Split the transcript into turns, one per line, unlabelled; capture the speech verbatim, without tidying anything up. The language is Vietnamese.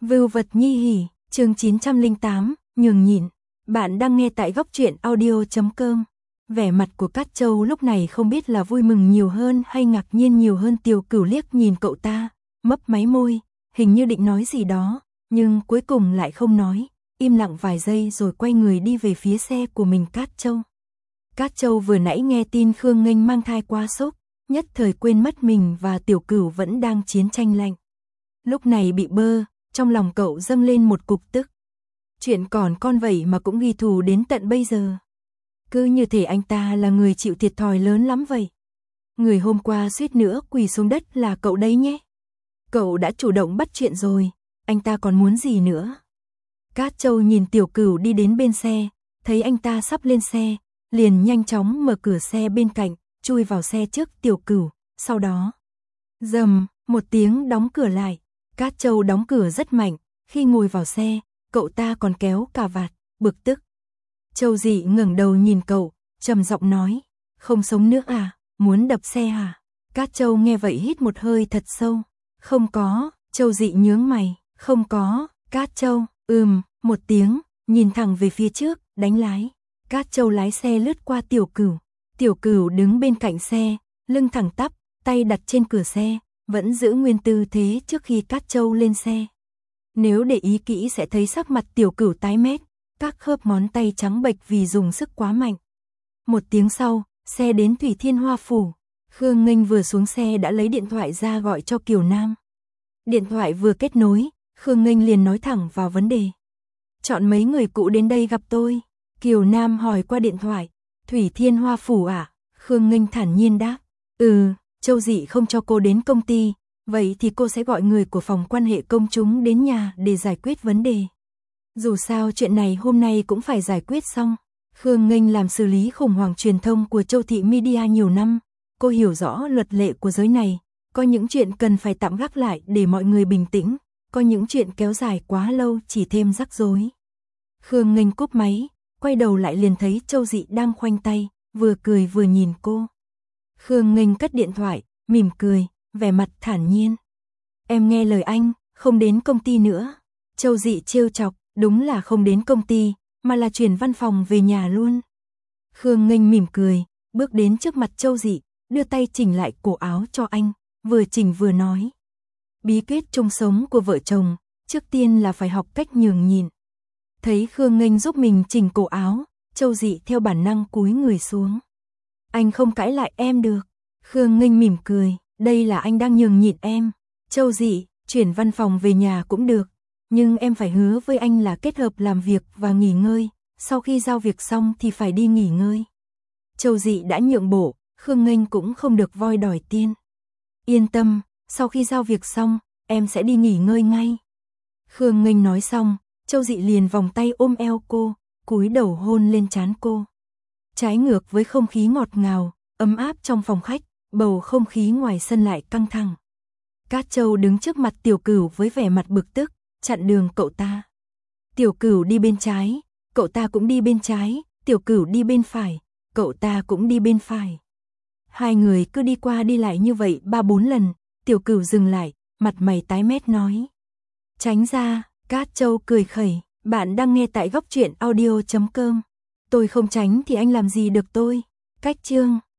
Vưu vật nhi hỉ, chương chín trăm lẻ tám, nhường nhịn. Bạn đang nghe tại góc truyện audio chấm com. Vẻ mặt của Cát Châu lúc này không biết là vui mừng nhiều hơn hay ngạc nhiên nhiều hơn. Tiểu Cửu liếc nhìn cậu ta, mấp máy môi, hình như định nói gì đó, nhưng cuối cùng lại không nói, im lặng vài giây rồi quay người đi về phía xe của mình. Cát Châu. Cát Châu vừa nãy nghe tin Khương Nghênh mang thai quá sốc, nhất thời quên mất mình và Tiểu Cửu vẫn đang chiến tranh lạnh. Lúc này bị bơ, trong lòng cậu dâng lên một cục tức. Chuyện còn con vậy mà cũng ghi thù đến tận bây giờ. Cứ như thể anh ta là người chịu thiệt thòi lớn lắm vậy. Người hôm qua suýt nữa quỳ xuống đất là cậu đấy nhé. Cậu đã chủ động bắt chuyện rồi, anh ta còn muốn gì nữa? Cát Châu nhìn Tiểu Cửu đi đến bên xe, thấy anh ta sắp lên xe, liền nhanh chóng mở cửa xe bên cạnh, chui vào xe trước Tiểu Cửu, sau đó rầm, một tiếng đóng cửa lại. Cát Châu đóng cửa rất mạnh, khi ngồi vào xe, cậu ta còn kéo cà vạt, bực tức. Châu Dị ngẩng đầu nhìn cậu, trầm giọng nói, không sống nữa à, muốn đập xe à? Cát Châu nghe vậy hít một hơi thật sâu, không có. Châu Dị nhướng mày, không có. Cát Châu, ừm, một tiếng, nhìn thẳng về phía trước, đánh lái. Cát Châu lái xe lướt qua Tiểu Cửu. Tiểu Cửu đứng bên cạnh xe, lưng thẳng tắp, tay đặt trên cửa xe, vẫn giữ nguyên tư thế trước khi Cát Châu lên xe. Nếu để ý kỹ sẽ thấy sắc mặt Tiểu Cửu tái mét, các khớp ngón tay trắng bệch vì dùng sức quá mạnh. Một tiếng sau, xe đến Thủy Thiên Hoa Phủ. Khương Nghênh vừa xuống xe đã lấy điện thoại ra gọi cho Kiều Nam. Điện thoại vừa kết nối, Khương Nghênh liền nói thẳng vào vấn đề. Chọn mấy người cũ đến đây gặp tôi. Kiều Nam hỏi qua điện thoại. Thủy Thiên Hoa Phủ à? Khương Nghênh thản nhiên đáp. Ừ, Châu Dị không cho cô đến công ty, vậy thì cô sẽ gọi người của phòng quan hệ công chúng đến nhà để giải quyết vấn đề. Dù sao chuyện này hôm nay cũng phải giải quyết xong. Khương Nghênh làm xử lý khủng hoảng truyền thông của Châu Thị Media nhiều năm, cô hiểu rõ luật lệ của giới này, có những chuyện cần phải tạm gác lại để mọi người bình tĩnh, có những chuyện kéo dài quá lâu chỉ thêm rắc rối. Khương Nghênh cúp máy, quay đầu lại liền thấy Châu Dị đang khoanh tay, vừa cười vừa nhìn cô. Khương Nghênh cất điện thoại, mỉm cười, vẻ mặt thản nhiên. Em nghe lời anh, không đến công ty nữa. Châu Dị trêu chọc, đúng là không đến công ty, mà là chuyển văn phòng về nhà luôn. Khương Nghênh mỉm cười, bước đến trước mặt Châu Dị, đưa tay chỉnh lại cổ áo cho anh, vừa chỉnh vừa nói. Bí quyết chung sống của vợ chồng, trước tiên là phải học cách nhường nhịn. Thấy Khương Nghênh giúp mình chỉnh cổ áo, Châu Dị theo bản năng cúi người xuống. Anh không cãi lại em được. Khương Nghênh mỉm cười, đây là anh đang nhường nhịn em. Châu Dị, chuyển văn phòng về nhà cũng được, nhưng em phải hứa với anh là kết hợp làm việc và nghỉ ngơi, sau khi giao việc xong thì phải đi nghỉ ngơi. Châu Dị đã nhượng bộ, Khương Nghênh cũng không được voi đòi tiên. Yên tâm, sau khi giao việc xong, em sẽ đi nghỉ ngơi ngay. Khương Nghênh nói xong, Châu Dị liền vòng tay ôm eo cô, cúi đầu hôn lên trán cô. Trái ngược với không khí ngọt ngào, ấm áp trong phòng khách, bầu không khí ngoài sân lại căng thẳng. Cát Châu đứng trước mặt Tiểu Cửu với vẻ mặt bực tức, chặn đường cậu ta. Tiểu Cửu đi bên trái, cậu ta cũng đi bên trái, Tiểu Cửu đi bên phải, cậu ta cũng đi bên phải. Hai người cứ đi qua đi lại như vậy ba bốn lần, Tiểu Cửu dừng lại, mặt mày tái mét nói. Tránh ra. Cát Châu cười khẩy, bạn đang nghe tại góc truyện audio chấm com. Tôi không tránh thì anh làm gì được tôi. Cách chương